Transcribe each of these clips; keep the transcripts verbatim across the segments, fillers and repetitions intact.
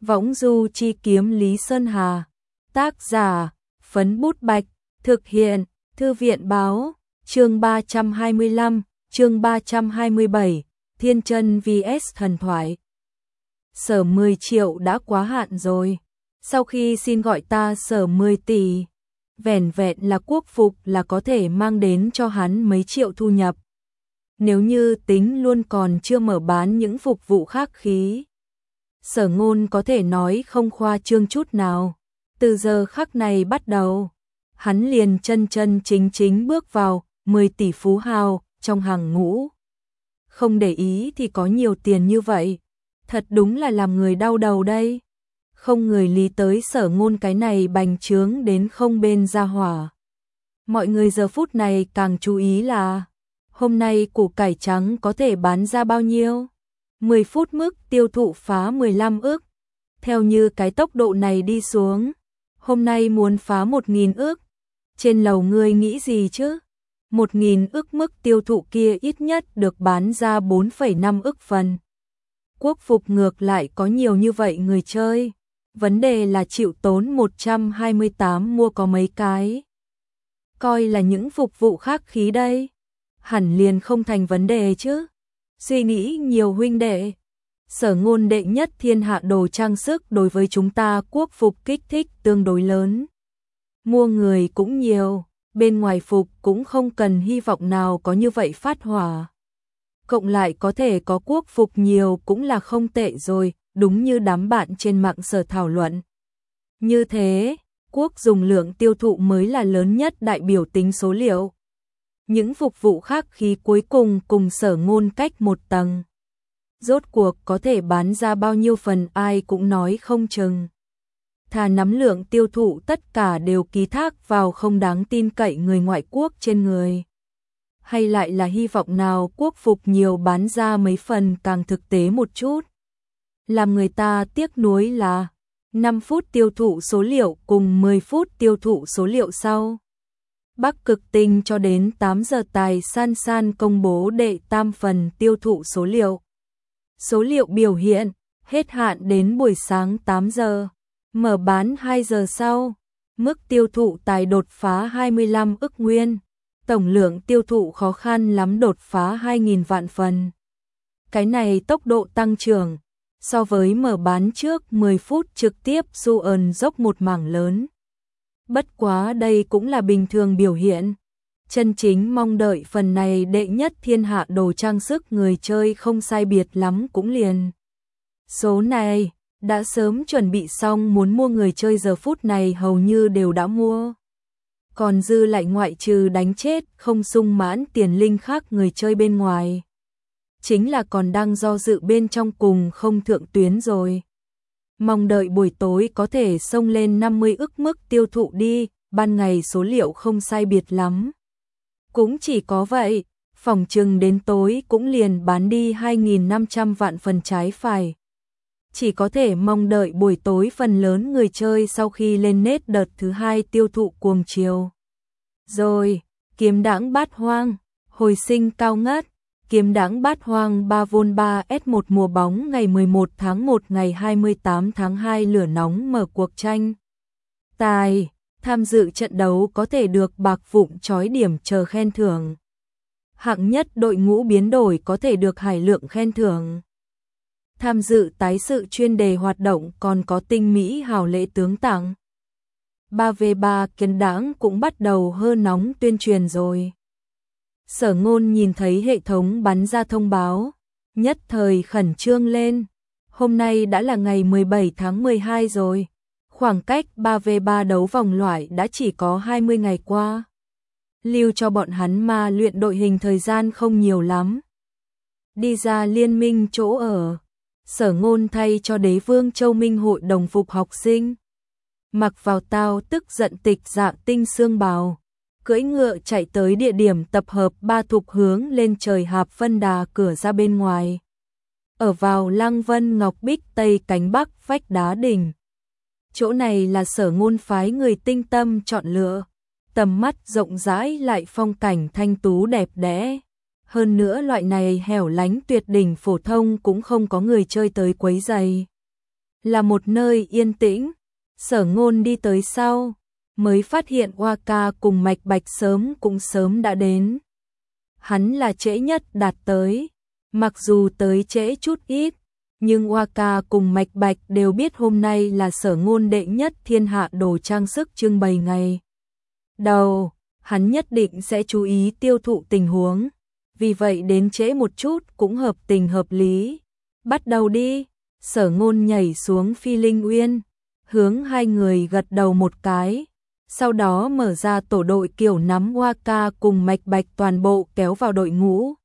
Võng du chi kiếm Lý Sơn Hà. Tác giả, Phấn Bút Bạch. Thực hiện, Thư viện báo. Chương ba trăm hai mươi lăm, chương ba trăm hai mươi bảy, Thiên Chân vs Thần Thoại. Sở mười triệu đã quá hạn rồi. Sau khi xin gọi ta sở mười tỷ, vẻn vẹn là quốc phục là có thể mang đến cho hắn mấy triệu thu nhập. Nếu như tính luôn còn chưa mở bán những phục vụ khác khí, Sở Ngôn có thể nói không khoa trương chút nào. Từ giờ khắc này bắt đầu, hắn liền chân chân chính chính bước vào mười tỷ phú hào trong hàng ngũ. Không để ý thì có nhiều tiền như vậy, thật đúng là làm người đau đầu đây. Không người lý tới Sở Ngôn cái này bành trướng đến không bên ra hỏa. Mọi người giờ phút này càng chú ý là hôm nay củ cải trắng có thể bán ra bao nhiêu. mười phút mức tiêu thụ phá mười lăm ức. Theo như cái tốc độ này đi xuống, hôm nay muốn phá một nghìn ức. Trên lầu ngươi nghĩ gì chứ? một nghìn ức mức tiêu thụ kia ít nhất được bán ra bốn phẩy năm ức phần. Quốc phục ngược lại có nhiều như vậy người chơi. Vấn đề là chịu tốn một trăm hai mươi tám mua có mấy cái. Coi là những phục vụ khác khí đây. Hẳn liền không thành vấn đề chứ. Suy nghĩ nhiều huynh đệ. Sở Ngôn đệ nhất thiên hạ đồ trang sức đối với chúng ta quốc phục kích thích tương đối lớn. Mua người cũng nhiều, bên ngoài phục cũng không cần hy vọng nào có như vậy phát hỏa. Cộng lại có thể có quốc phục nhiều cũng là không tệ rồi, đúng như đám bạn trên mạng sở thảo luận. Như thế, quốc dùng lượng tiêu thụ mới là lớn nhất đại biểu tính số liệu. Những phục vụ khác khí cuối cùng cùng Sở Ngôn cách một tầng. Rốt cuộc có thể bán ra bao nhiêu phần ai cũng nói không chừng. Thà nắm lượng tiêu thụ tất cả đều ký thác vào không đáng tin cậy người ngoại quốc trên người. Hay lại là hy vọng nào quốc phục nhiều bán ra mấy phần càng thực tế một chút. Làm người ta tiếc nuối là năm phút tiêu thụ số liệu cùng mười phút tiêu thụ số liệu sau. Bắc Cực Tinh cho đến tám giờ tài san san công bố đệ tam phần tiêu thụ số liệu. Số liệu biểu hiện, hết hạn đến buổi sáng tám giờ, mở bán hai giờ sau, mức tiêu thụ tài đột phá hai mươi lăm ức nguyên, tổng lượng tiêu thụ khó khăn lắm đột phá hai nghìn vạn phần. Cái này tốc độ tăng trưởng, so với mở bán trước mười phút trực tiếp xu ẩn dốc một mảng lớn. Bất quá đây cũng là bình thường biểu hiện. Chân chính mong đợi phần này đệ nhất thiên hạ đồ trang sức người chơi không sai biệt lắm cũng liền. Số này, đã sớm chuẩn bị xong muốn mua người chơi giờ phút này hầu như đều đã mua. Còn dư lại ngoại trừ đánh chết không sung mãn tiền linh khác người chơi bên ngoài. Chính là còn đang do dự bên trong cùng không thượng tuyến rồi. Mong đợi buổi tối có thể xông lên năm mươi ức mức tiêu thụ đi, ban ngày số liệu không sai biệt lắm. Cũng chỉ có vậy, phỏng chừng đến tối cũng liền bán đi hai nghìn năm trăm vạn phần trái phải. Chỉ có thể mong đợi buổi tối phần lớn người chơi sau khi lên nét đợt thứ hai tiêu thụ cuồng chiều. Rồi, kiếm đãng bát hoang, hồi sinh cao ngất. Kiếm đãng bát hoang ba vôn ba S một mùa bóng ngày mười một tháng một ngày hai mươi tám tháng hai lửa nóng mở cuộc tranh. Tài, tham dự trận đấu có thể được bạc vụn chói điểm chờ khen thưởng. Hạng nhất đội ngũ biến đổi có thể được hải lượng khen thưởng. Tham dự tái sự chuyên đề hoạt động còn có tinh mỹ hào lễ tướng tặng. ba vê ba kiếm đãng cũng bắt đầu hơ nóng tuyên truyền rồi. Sở Ngôn nhìn thấy hệ thống bắn ra thông báo, nhất thời khẩn trương lên. Hôm nay đã là ngày mười bảy tháng mười hai rồi, khoảng cách ba vê ba đấu vòng loại đã chỉ có hai mươi ngày qua. Lưu cho bọn hắn mà luyện đội hình thời gian không nhiều lắm. Đi ra liên minh chỗ ở, Sở Ngôn thay cho Đế Vương Châu Minh hội đồng phục học sinh. Mặc vào tao tức giận tịch dạng tinh xương bào. Cưỡi ngựa chạy tới địa điểm tập hợp ba thục hướng lên trời hạp phân đà cửa ra bên ngoài. Ở vào Lăng Vân Ngọc Bích Tây cánh Bắc vách đá đỉnh. Chỗ này là Sở Ngôn phái người tinh tâm chọn lựa. Tầm mắt rộng rãi lại phong cảnh thanh tú đẹp đẽ. Hơn nữa loại này hẻo lánh tuyệt đỉnh phổ thông cũng không có người chơi tới quấy rầy. là một nơi yên tĩnh. Sở Ngôn đi tới sau, mới phát hiện Hoa Ca cùng Mạch Bạch sớm cũng sớm đã đến. Hắn là trễ nhất đạt tới, mặc dù tới trễ chút ít, nhưng Hoa Ca cùng Mạch Bạch đều biết hôm nay là Sở Ngôn đệ nhất thiên hạ đồ trang sức trưng bày ngày đầu, hắn nhất định sẽ chú ý tiêu thụ tình huống, vì vậy đến trễ một chút cũng hợp tình hợp lý. Bắt đầu đi. Sở Ngôn nhảy xuống Phi Linh Uyên, hướng hai người gật đầu một cái, sau đó mở ra tổ đội kiểu nắm Hoa Ca cùng Mạch Bạch toàn bộ kéo vào đội ngũ.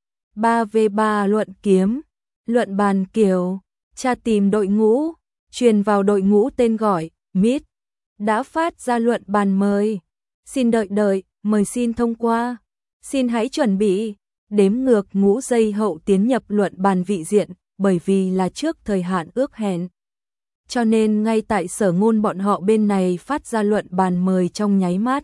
ba vs ba luận kiếm, luận bàn kiểu, tra tìm đội ngũ, truyền vào đội ngũ tên gọi, Mít, đã phát ra luận bàn mời. Xin đợi đợi, mời xin thông qua, xin hãy chuẩn bị, đếm ngược ngũ giây hậu tiến nhập luận bàn vị diện, bởi vì là trước thời hạn ước hẹn. Cho nên ngay tại Sở Ngôn bọn họ bên này phát ra luận bàn mời trong nháy mắt.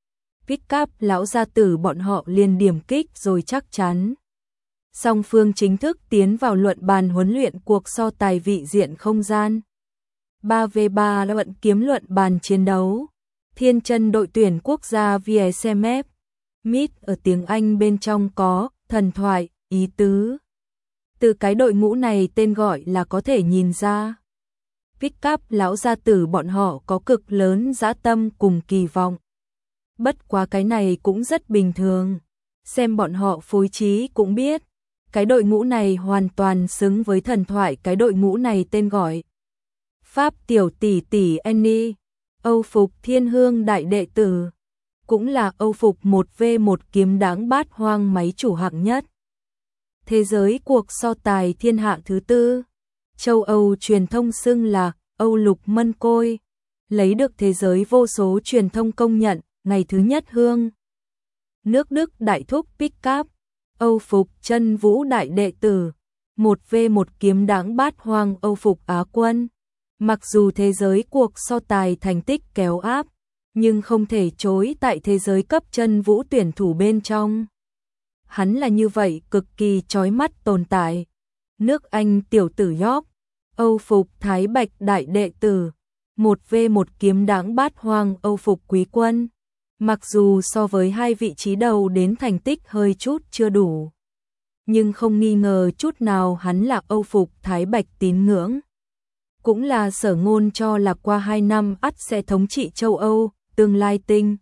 Pick up lão gia tử bọn họ liền điểm kích rồi chắc chắn. Song phương chính thức tiến vào luận bàn huấn luyện cuộc so tài vị diện không gian. ba vs ba luận kiếm luận bàn chiến đấu. Thiên chân đội tuyển quốc gia vê ét em ép. Mít ở tiếng Anh bên trong có thần thoại, ý tứ. Từ cái đội ngũ này tên gọi là có thể nhìn ra. Pick up lão gia tử bọn họ có cực lớn dã tâm cùng kỳ vọng. Bất quá cái này cũng rất bình thường. Xem bọn họ phối trí cũng biết. Cái đội ngũ này hoàn toàn xứng với thần thoại cái đội ngũ này tên gọi. Pháp tiểu tỷ tỷ Annie, Âu phục thiên hương đại đệ tử, cũng là Âu phục một vs một kiếm đáng bát hoang máy chủ hạng nhất. Thế giới cuộc so tài thiên hạ thứ tư, châu Âu truyền thông xưng là Âu lục mân côi, lấy được thế giới vô số truyền thông công nhận, ngày thứ nhất hương. Nước Đức đại thúc Pick up, Âu phục chân vũ đại đệ tử, một vs một kiếm đáng bát hoang Âu phục Á quân. Mặc dù thế giới cuộc so tài thành tích kéo áp, nhưng không thể chối tại thế giới cấp chân vũ tuyển thủ bên trong. Hắn là như vậy cực kỳ chói mắt tồn tại. Nước Anh tiểu tử York, Âu phục Thái Bạch đại đệ tử, một vs một kiếm đáng bát hoang Âu phục quý quân. Mặc dù so với hai vị trí đầu đến thành tích hơi chút chưa đủ, nhưng không nghi ngờ chút nào hắn là Âu phục Thái Bạch tín ngưỡng. Cũng là Sở Ngôn cho là qua hai năm ắt sẽ thống trị châu Âu, tương lai tinh.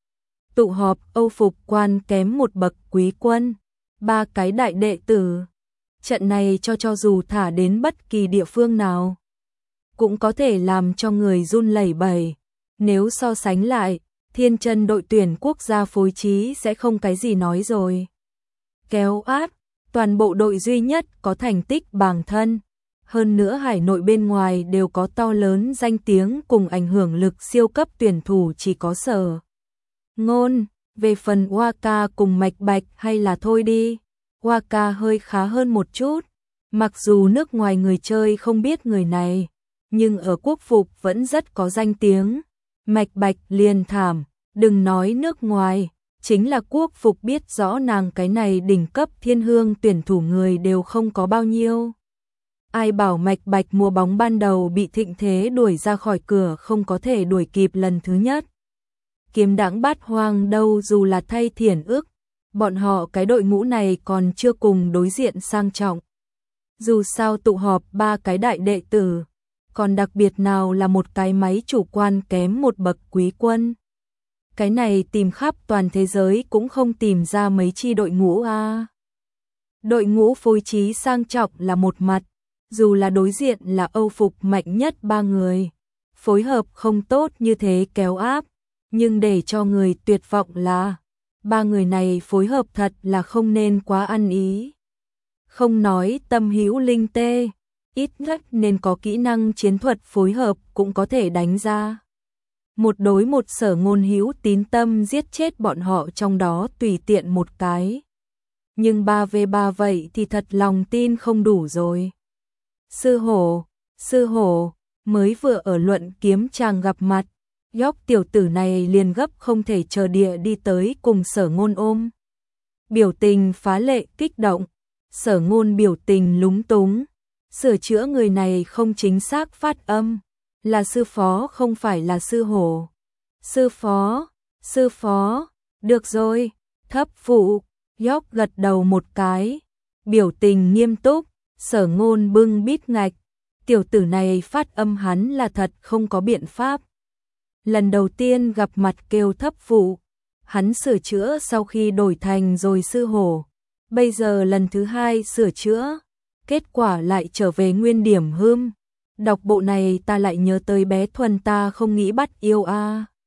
Tụ họp Âu phục quan kém một bậc quý quân, ba cái đại đệ tử. Trận này cho cho dù thả đến bất kỳ địa phương nào, cũng có thể làm cho người run lẩy bẩy. Nếu so sánh lại, thiên chân đội tuyển quốc gia phối trí sẽ không cái gì nói rồi. Kéo áp, toàn bộ đội duy nhất có thành tích bàng thân. Hơn nữa hải nội bên ngoài đều có to lớn danh tiếng cùng ảnh hưởng lực siêu cấp tuyển thủ chỉ có Sở Ngôn. Về phần Hoa Ca cùng Mạch Bạch hay là thôi đi. Hoa Ca hơi khá hơn một chút. Mặc dù nước ngoài người chơi không biết người này, nhưng ở quốc phục vẫn rất có danh tiếng. Mạch Bạch liền thảm, đừng nói nước ngoài, chính là quốc phục biết rõ nàng cái này đỉnh cấp thiên hương tuyển thủ người đều không có bao nhiêu. Ai bảo Mạch Bạch mùa bóng ban đầu bị thịnh thế đuổi ra khỏi cửa không có thể đuổi kịp lần thứ nhất. Kiếm đãng bát hoang đâu dù là thay thiển ức, bọn họ cái đội ngũ này còn chưa cùng đối diện sang trọng. Dù sao tụ họp ba cái đại đệ tử, còn đặc biệt nào là một cái máy chủ quan kém một bậc quý quân. Cái này tìm khắp toàn thế giới cũng không tìm ra mấy chi đội ngũ a. À. Đội ngũ phối trí sang trọng là một mặt, dù là đối diện là Âu phục mạnh nhất ba người, phối hợp không tốt như thế kéo áp, nhưng để cho người tuyệt vọng là ba người này phối hợp thật là không nên quá ăn ý. Không nói tâm hữu linh tê, ít nhất nên có kỹ năng chiến thuật phối hợp cũng có thể đánh ra. Một đối một Sở Ngôn hữu tín tâm giết chết bọn họ trong đó tùy tiện một cái. Nhưng ba vs ba vậy thì thật lòng tin không đủ rồi. Sư hổ, sư hổ, mới vừa ở luận kiếm chàng gặp mặt, York tiểu tử này liền gấp không thể chờ địa đi tới cùng Sở Ngôn ôm. Biểu tình phá lệ kích động, Sở Ngôn biểu tình lúng túng, Sửa chữa người này không chính xác phát âm, là sư phó không phải là sư hổ. Sư phó, sư phó, được rồi, thấp phụ, York gật đầu một cái, biểu tình nghiêm túc, Sở Ngôn bưng bít ngạch, tiểu tử này phát âm hắn là thật không có biện pháp. Lần đầu tiên gặp mặt kêu thấp phụ, hắn sửa chữa sau khi đổi thành rồi sư hổ, bây giờ lần thứ hai sửa chữa, kết quả lại trở về nguyên điểm hưm. Đọc bộ này ta lại nhớ tới bé Thuần ta không nghĩ bắt yêu a.